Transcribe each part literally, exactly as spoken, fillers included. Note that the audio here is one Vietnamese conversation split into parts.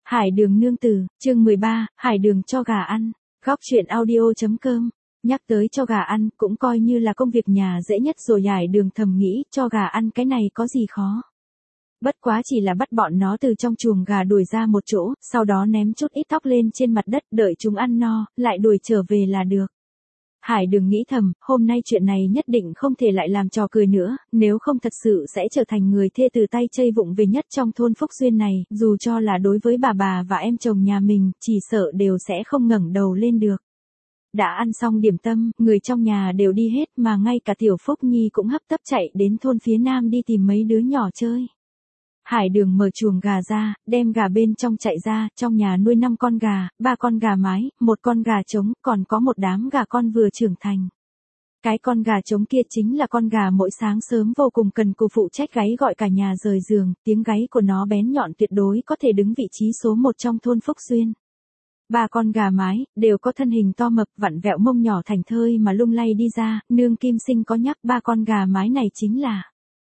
Hải Đường nương tử, chương mười ba, Hải Đường cho gà ăn. Góc truyện audio.com. Nhắc tới cho gà ăn cũng coi như là công việc nhà dễ nhất rồi. Hải Đường thầm nghĩ, cho gà ăn cái này có gì khó. Bất quá chỉ là bắt bọn nó từ trong chuồng gà đuổi ra một chỗ, sau đó ném chút ít tóc lên trên mặt đất đợi chúng ăn no, lại đuổi trở về là được. Hải Đường nghĩ thầm, hôm nay chuyện này nhất định không thể lại làm trò cười nữa, nếu không thật sự sẽ trở thành người thê từ tay chây vụng về nhất trong thôn Phúc Xuyên này, dù cho là đối với bà bà và em chồng nhà mình, chỉ sợ đều sẽ không ngẩng đầu lên được. Đã ăn xong điểm tâm, người trong nhà đều đi hết mà ngay cả Tiểu Phúc Nhi cũng hấp tấp chạy đến thôn phía nam đi tìm mấy đứa nhỏ chơi. Hải Đường mở chuồng gà ra, đem gà bên trong chạy ra, trong nhà nuôi năm con gà, ba con gà mái, một con gà trống, còn có một đám gà con vừa trưởng thành. Cái con gà trống kia chính là con gà mỗi sáng sớm vô cùng cần cù phụ trách gáy gọi cả nhà rời giường, tiếng gáy của nó bén nhọn tuyệt đối có thể đứng vị trí số một trong thôn Phúc Xuyên. Ba con gà mái, đều có thân hình to mập vặn vẹo mông nhỏ thành thơi mà lung lay đi ra, nương Kim Sinh có nhắc ba con gà mái này chính là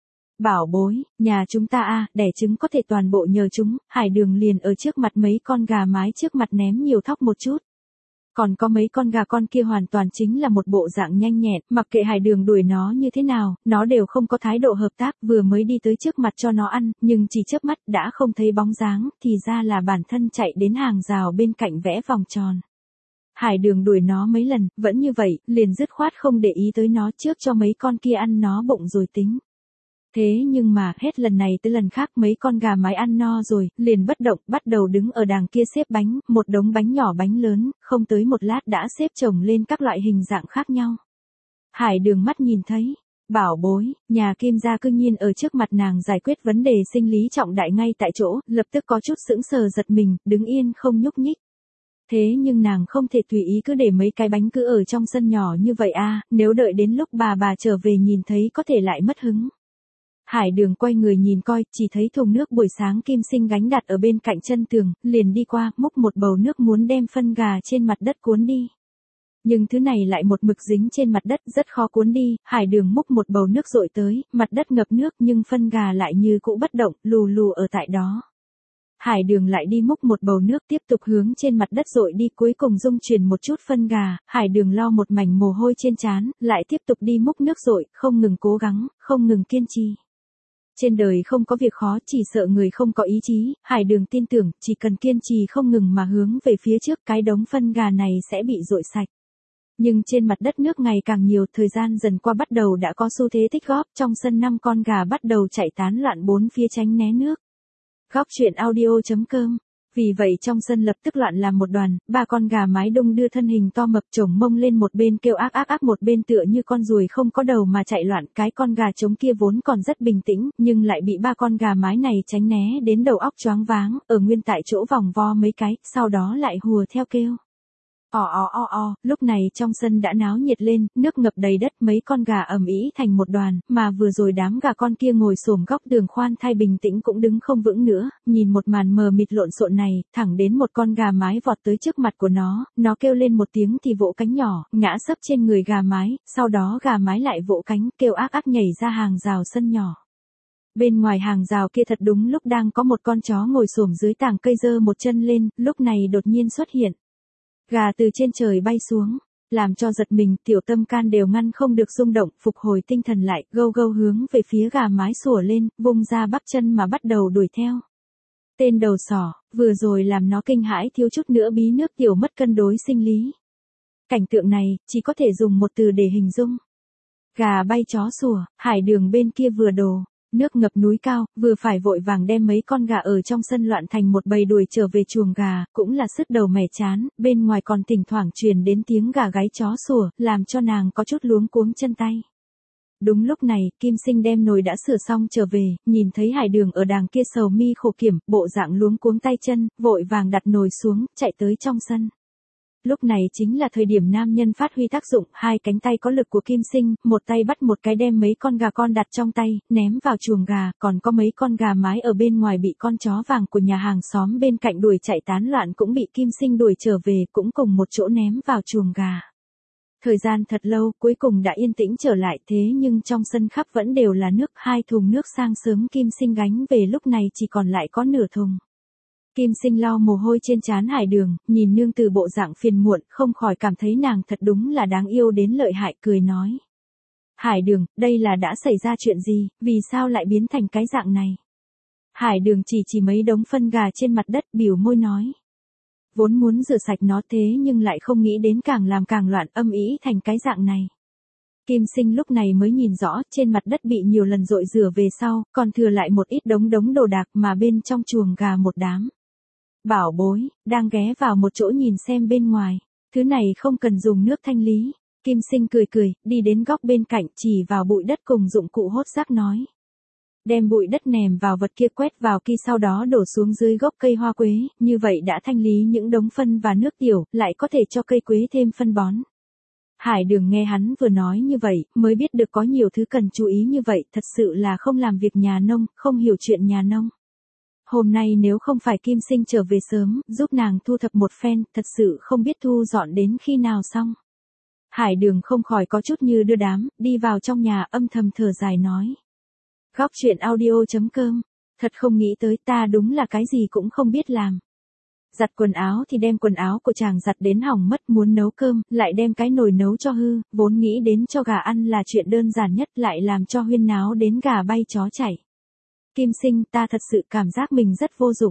bảo bối, nhà chúng ta a, đẻ trứng có thể toàn bộ nhờ chúng. Hải Đường liền ở trước mặt mấy con gà mái trước mặt ném nhiều thóc một chút. Còn có mấy con gà con kia hoàn toàn chính là một bộ dạng nhanh nhẹn, mặc kệ Hải Đường đuổi nó như thế nào, nó đều không có thái độ hợp tác, vừa mới đi tới trước mặt cho nó ăn, nhưng chỉ chớp mắt đã không thấy bóng dáng, thì ra là bản thân chạy đến hàng rào bên cạnh vẽ vòng tròn. Hải Đường đuổi nó mấy lần, vẫn như vậy, liền dứt khoát không để ý tới nó trước cho mấy con kia ăn nó bụng rồi tính. Thế nhưng mà, hết lần này tới lần khác mấy con gà mái ăn no rồi, liền bất động, bắt đầu đứng ở đàng kia xếp bánh, một đống bánh nhỏ bánh lớn, không tới một lát đã xếp chồng lên các loại hình dạng khác nhau. Hải Đường mắt nhìn thấy, bảo bối, nhà Kim gia cư nhiên ở trước mặt nàng giải quyết vấn đề sinh lý trọng đại ngay tại chỗ, lập tức có chút sững sờ giật mình, đứng yên không nhúc nhích. Thế nhưng nàng không thể tùy ý cứ để mấy cái bánh cứ ở trong sân nhỏ như vậy a, nếu đợi đến lúc bà bà trở về nhìn thấy có thể lại mất hứng. Hải Đường quay người nhìn coi, chỉ thấy thùng nước buổi sáng Kim Sinh gánh đặt ở bên cạnh chân tường, liền đi qua, múc một bầu nước muốn đem phân gà trên mặt đất cuốn đi. Nhưng thứ này lại một mực dính trên mặt đất, rất khó cuốn đi. Hải Đường múc một bầu nước dội tới, mặt đất ngập nước nhưng phân gà lại như cũ bất động, lù lù ở tại đó. Hải Đường lại đi múc một bầu nước tiếp tục hướng trên mặt đất dội đi, cuối cùng dung chuyển một chút phân gà. Hải Đường lau một mảnh mồ hôi trên trán, lại tiếp tục đi múc nước dội, không ngừng cố gắng, không ngừng kiên trì. Trên đời không có việc khó, chỉ sợ người không có ý chí. Hải Đường tin tưởng, chỉ cần kiên trì không ngừng mà hướng về phía trước, cái đống phân gà này sẽ bị dội sạch. Nhưng trên mặt đất nước ngày càng nhiều, thời gian dần qua bắt đầu đã có xu thế tích góp, trong sân năm con gà bắt đầu chạy tán loạn bốn phía tránh né nước. Góc truyện audio.com. Vì vậy trong sân lập tức loạn làm một đoàn, ba con gà mái đung đưa thân hình to mập chồng mông lên một bên kêu ác ác ác, một bên tựa như con ruồi không có đầu mà chạy loạn. Cái con gà trống kia vốn còn rất bình tĩnh, nhưng lại bị ba con gà mái này tránh né đến đầu óc choáng váng, ở nguyên tại chỗ vòng vo mấy cái, sau đó lại hùa theo kêu. Ò ò o o, lúc này trong sân đã náo nhiệt lên, nước ngập đầy đất, mấy con gà ầm ĩ thành một đoàn, mà vừa rồi đám gà con kia ngồi xổm góc tường khoan thai bình tĩnh cũng đứng không vững nữa, nhìn một màn mờ mịt lộn xộn này, thẳng đến một con gà mái vọt tới trước mặt của nó, nó kêu lên một tiếng thì vỗ cánh nhỏ, ngã sấp trên người gà mái, sau đó gà mái lại vỗ cánh, kêu ác ác nhảy ra hàng rào sân nhỏ. Bên ngoài hàng rào kia thật đúng lúc đang có một con chó ngồi xổm dưới tàng cây giơ một chân lên, lúc này đột nhiên xuất hiện. Gà từ trên trời bay xuống, làm cho giật mình, tiểu tâm can đều ngăn không được rung động, phục hồi tinh thần lại, gâu gâu hướng về phía gà mái sủa lên, vung ra bắp chân mà bắt đầu đuổi theo. Tên đầu sỏ, vừa rồi làm nó kinh hãi thiếu chút nữa bí nước tiểu mất cân đối sinh lý. Cảnh tượng này, chỉ có thể dùng một từ để hình dung. Gà bay chó sủa, Hải Đường bên kia vừa đồ. Nước ngập núi cao, vừa phải vội vàng đem mấy con gà ở trong sân loạn thành một bầy đuổi trở về chuồng gà, cũng là sứt đầu mẻ chán, bên ngoài còn thỉnh thoảng truyền đến tiếng gà gáy chó sủa, làm cho nàng có chút luống cuống chân tay. Đúng lúc này, Kim Sinh đem nồi đã sửa xong trở về, nhìn thấy Hải Đường ở đàng kia sầu mi khổ kiểm, bộ dạng luống cuống tay chân, vội vàng đặt nồi xuống, chạy tới trong sân. Lúc này chính là thời điểm nam nhân phát huy tác dụng, hai cánh tay có lực của Kim Sinh, một tay bắt một cái đem mấy con gà con đặt trong tay, ném vào chuồng gà, còn có mấy con gà mái ở bên ngoài bị con chó vàng của nhà hàng xóm bên cạnh đuổi chạy tán loạn cũng bị Kim Sinh đuổi trở về, cũng cùng một chỗ ném vào chuồng gà. Thời gian thật lâu, cuối cùng đã yên tĩnh trở lại, thế nhưng trong sân khắp vẫn đều là nước, hai thùng nước sang sớm Kim Sinh gánh về lúc này chỉ còn lại có nửa thùng. Kim Sinh lau mồ hôi trên trán Hải Đường, nhìn nương từ bộ dạng phiền muộn, không khỏi cảm thấy nàng thật đúng là đáng yêu đến lợi hại, cười nói. Hải Đường, đây là đã xảy ra chuyện gì, vì sao lại biến thành cái dạng này? Hải Đường chỉ chỉ mấy đống phân gà trên mặt đất, bỉu môi nói. Vốn muốn rửa sạch nó thế nhưng lại không nghĩ đến càng làm càng loạn, âm ý thành cái dạng này. Kim Sinh lúc này mới nhìn rõ, trên mặt đất bị nhiều lần dội rửa về sau, còn thừa lại một ít đống đống đồ đạc mà bên trong chuồng gà một đám. Bảo bối, đang ghé vào một chỗ nhìn xem bên ngoài, thứ này không cần dùng nước thanh lý. Kim Sinh cười cười, đi đến góc bên cạnh, chỉ vào bụi đất cùng dụng cụ hốt rác nói. Đem bụi đất nèm vào vật kia, quét vào kia, sau đó đổ xuống dưới gốc cây hoa quế, như vậy đã thanh lý những đống phân và nước tiểu, lại có thể cho cây quế thêm phân bón. Hải Đường nghe hắn vừa nói như vậy, mới biết được có nhiều thứ cần chú ý như vậy, thật sự là không làm việc nhà nông, không hiểu chuyện nhà nông. Hôm nay nếu không phải Kim Sinh trở về sớm, giúp nàng thu thập một phen, thật sự không biết thu dọn đến khi nào xong. Hải Đường không khỏi có chút như đưa đám, đi vào trong nhà, âm thầm thở dài nói. Góc chuyện audio chấm com, thật không nghĩ tới, ta đúng là cái gì cũng không biết làm. Giặt quần áo thì đem quần áo của chàng giặt đến hỏng mất, muốn nấu cơm, lại đem cái nồi nấu cho hư, vốn nghĩ đến cho gà ăn là chuyện đơn giản nhất, lại làm cho huyên náo đến gà bay chó chạy. Kim Sinh, ta thật sự cảm giác mình rất vô dụng.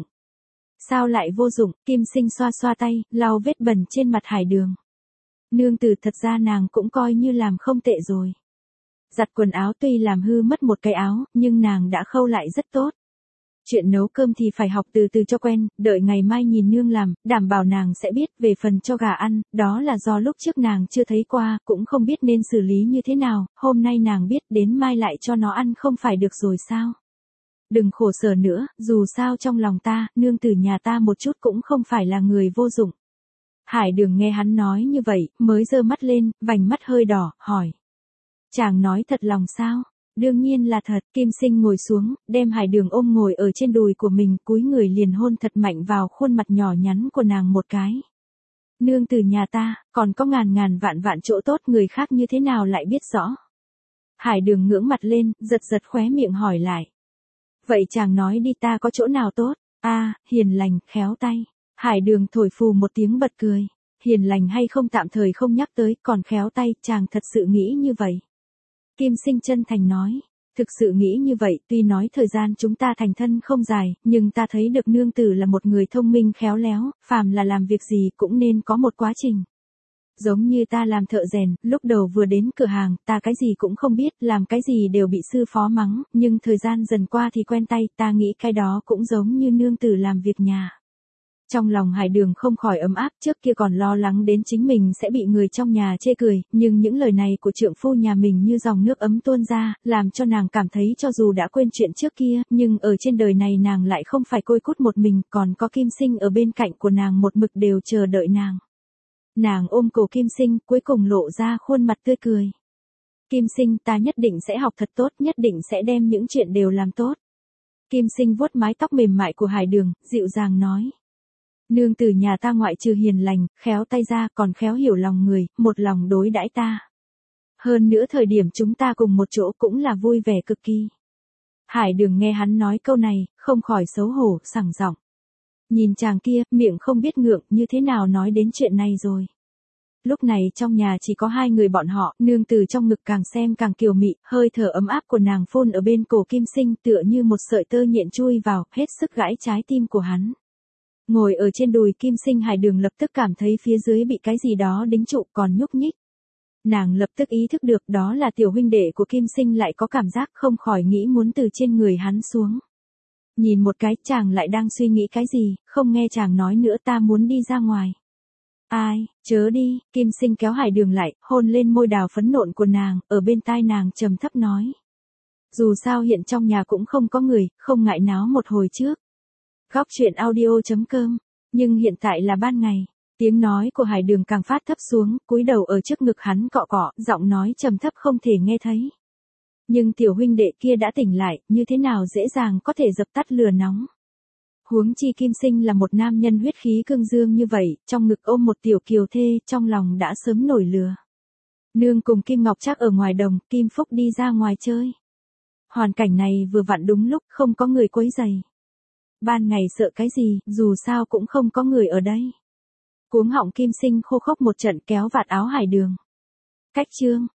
Sao lại vô dụng? Kim Sinh xoa xoa tay, lau vết bẩn trên mặt Hải Đường. Nương tử, thật ra nàng cũng coi như làm không tệ rồi. Giặt quần áo tuy làm hư mất một cái áo, nhưng nàng đã khâu lại rất tốt. Chuyện nấu cơm thì phải học từ từ cho quen, đợi ngày mai nhìn nương làm, đảm bảo nàng sẽ biết. Về phần cho gà ăn, đó là do lúc trước nàng chưa thấy qua, cũng không biết nên xử lý như thế nào, hôm nay nàng biết, đến mai lại cho nó ăn không phải được rồi sao? Đừng khổ sở nữa, dù sao trong lòng ta, nương tử nhà ta một chút cũng không phải là người vô dụng. Hải Đường nghe hắn nói như vậy, mới giơ mắt lên, vành mắt hơi đỏ, hỏi. Chàng nói thật lòng sao? Đương nhiên là thật. Kim Sinh ngồi xuống, đem Hải Đường ôm ngồi ở trên đùi của mình, cúi người liền hôn thật mạnh vào khuôn mặt nhỏ nhắn của nàng một cái. Nương tử nhà ta, còn có ngàn ngàn vạn vạn chỗ tốt, người khác như thế nào lại biết rõ. Hải Đường ngưỡng mặt lên, giật giật khóe miệng hỏi lại. Vậy chàng nói đi, ta có chỗ nào tốt? A, à, hiền lành, khéo tay. Hải Đường thổi phù một tiếng bật cười. Hiền lành hay không tạm thời không nhắc tới, còn khéo tay, chàng thật sự nghĩ như vậy. Kim Sinh chân thành nói. Thực sự nghĩ như vậy, tuy nói thời gian chúng ta thành thân không dài, nhưng ta thấy được nương tử là một người thông minh khéo léo, phàm là làm việc gì cũng nên có một quá trình. Giống như ta làm thợ rèn, lúc đầu vừa đến cửa hàng, ta cái gì cũng không biết, làm cái gì đều bị sư phó mắng, nhưng thời gian dần qua thì quen tay, ta nghĩ cái đó cũng giống như nương tử làm việc nhà. Trong lòng Hải Đường không khỏi ấm áp, trước kia còn lo lắng đến chính mình sẽ bị người trong nhà chê cười, nhưng những lời này của trượng phu nhà mình như dòng nước ấm tuôn ra, làm cho nàng cảm thấy cho dù đã quên chuyện trước kia, nhưng ở trên đời này nàng lại không phải côi cút một mình, còn có Kim Sinh ở bên cạnh của nàng một mực đều chờ đợi nàng. Nàng ôm cổ Kim Sinh, cuối cùng lộ ra khuôn mặt tươi cười. Kim Sinh, ta nhất định sẽ học thật tốt, nhất định sẽ đem những chuyện đều làm tốt. Kim Sinh vuốt mái tóc mềm mại của Hải Đường, dịu dàng nói. Nương tử nhà ta ngoại trừ hiền lành, khéo tay ra, còn khéo hiểu lòng người, một lòng đối đãi ta. Hơn nữa thời điểm chúng ta cùng một chỗ cũng là vui vẻ cực kỳ. Hải Đường nghe hắn nói câu này, không khỏi xấu hổ, sảng giọng. Nhìn chàng kia, miệng không biết ngượng như thế nào nói đến chuyện này rồi. Lúc này trong nhà chỉ có hai người bọn họ, nương tử trong ngực càng xem càng kiều mị, hơi thở ấm áp của nàng phun ở bên cổ Kim Sinh tựa như một sợi tơ nhện chui vào, hết sức gãi trái tim của hắn. Ngồi ở trên đùi Kim Sinh, Hải Đường lập tức cảm thấy phía dưới bị cái gì đó đính trụ còn nhúc nhích. Nàng lập tức ý thức được đó là tiểu huynh đệ của Kim Sinh, lại có cảm giác không khỏi nghĩ muốn từ trên người hắn xuống. Nhìn một cái, chàng lại đang suy nghĩ cái gì, không nghe chàng nói nữa, ta muốn đi ra ngoài. Ai, chớ đi. Kim Sinh kéo Hải Đường lại, hôn lên môi đào phấn nộn của nàng, ở bên tai nàng trầm thấp nói. Dù sao hiện trong nhà cũng không có người, không ngại náo một hồi trước. Góc chuyện audio chấm com, nhưng hiện tại là ban ngày. Tiếng nói của Hải Đường càng phát thấp xuống, cúi đầu ở trước ngực hắn cọ cọ, giọng nói trầm thấp không thể nghe thấy. Nhưng tiểu huynh đệ kia đã tỉnh lại, như thế nào dễ dàng có thể dập tắt lửa nóng. Huống chi Kim Sinh là một nam nhân huyết khí cương dương như vậy, trong ngực ôm một tiểu kiều thê, trong lòng đã sớm nổi lửa. Nương cùng Kim Ngọc Trác ở ngoài đồng, Kim Phúc đi ra ngoài chơi. Hoàn cảnh này vừa vặn đúng lúc, không có người quấy rầy. Ban ngày sợ cái gì, dù sao cũng không có người ở đây. Cuống họng Kim Sinh khô khốc một trận kéo vạt áo Hải Đường. Cách chương.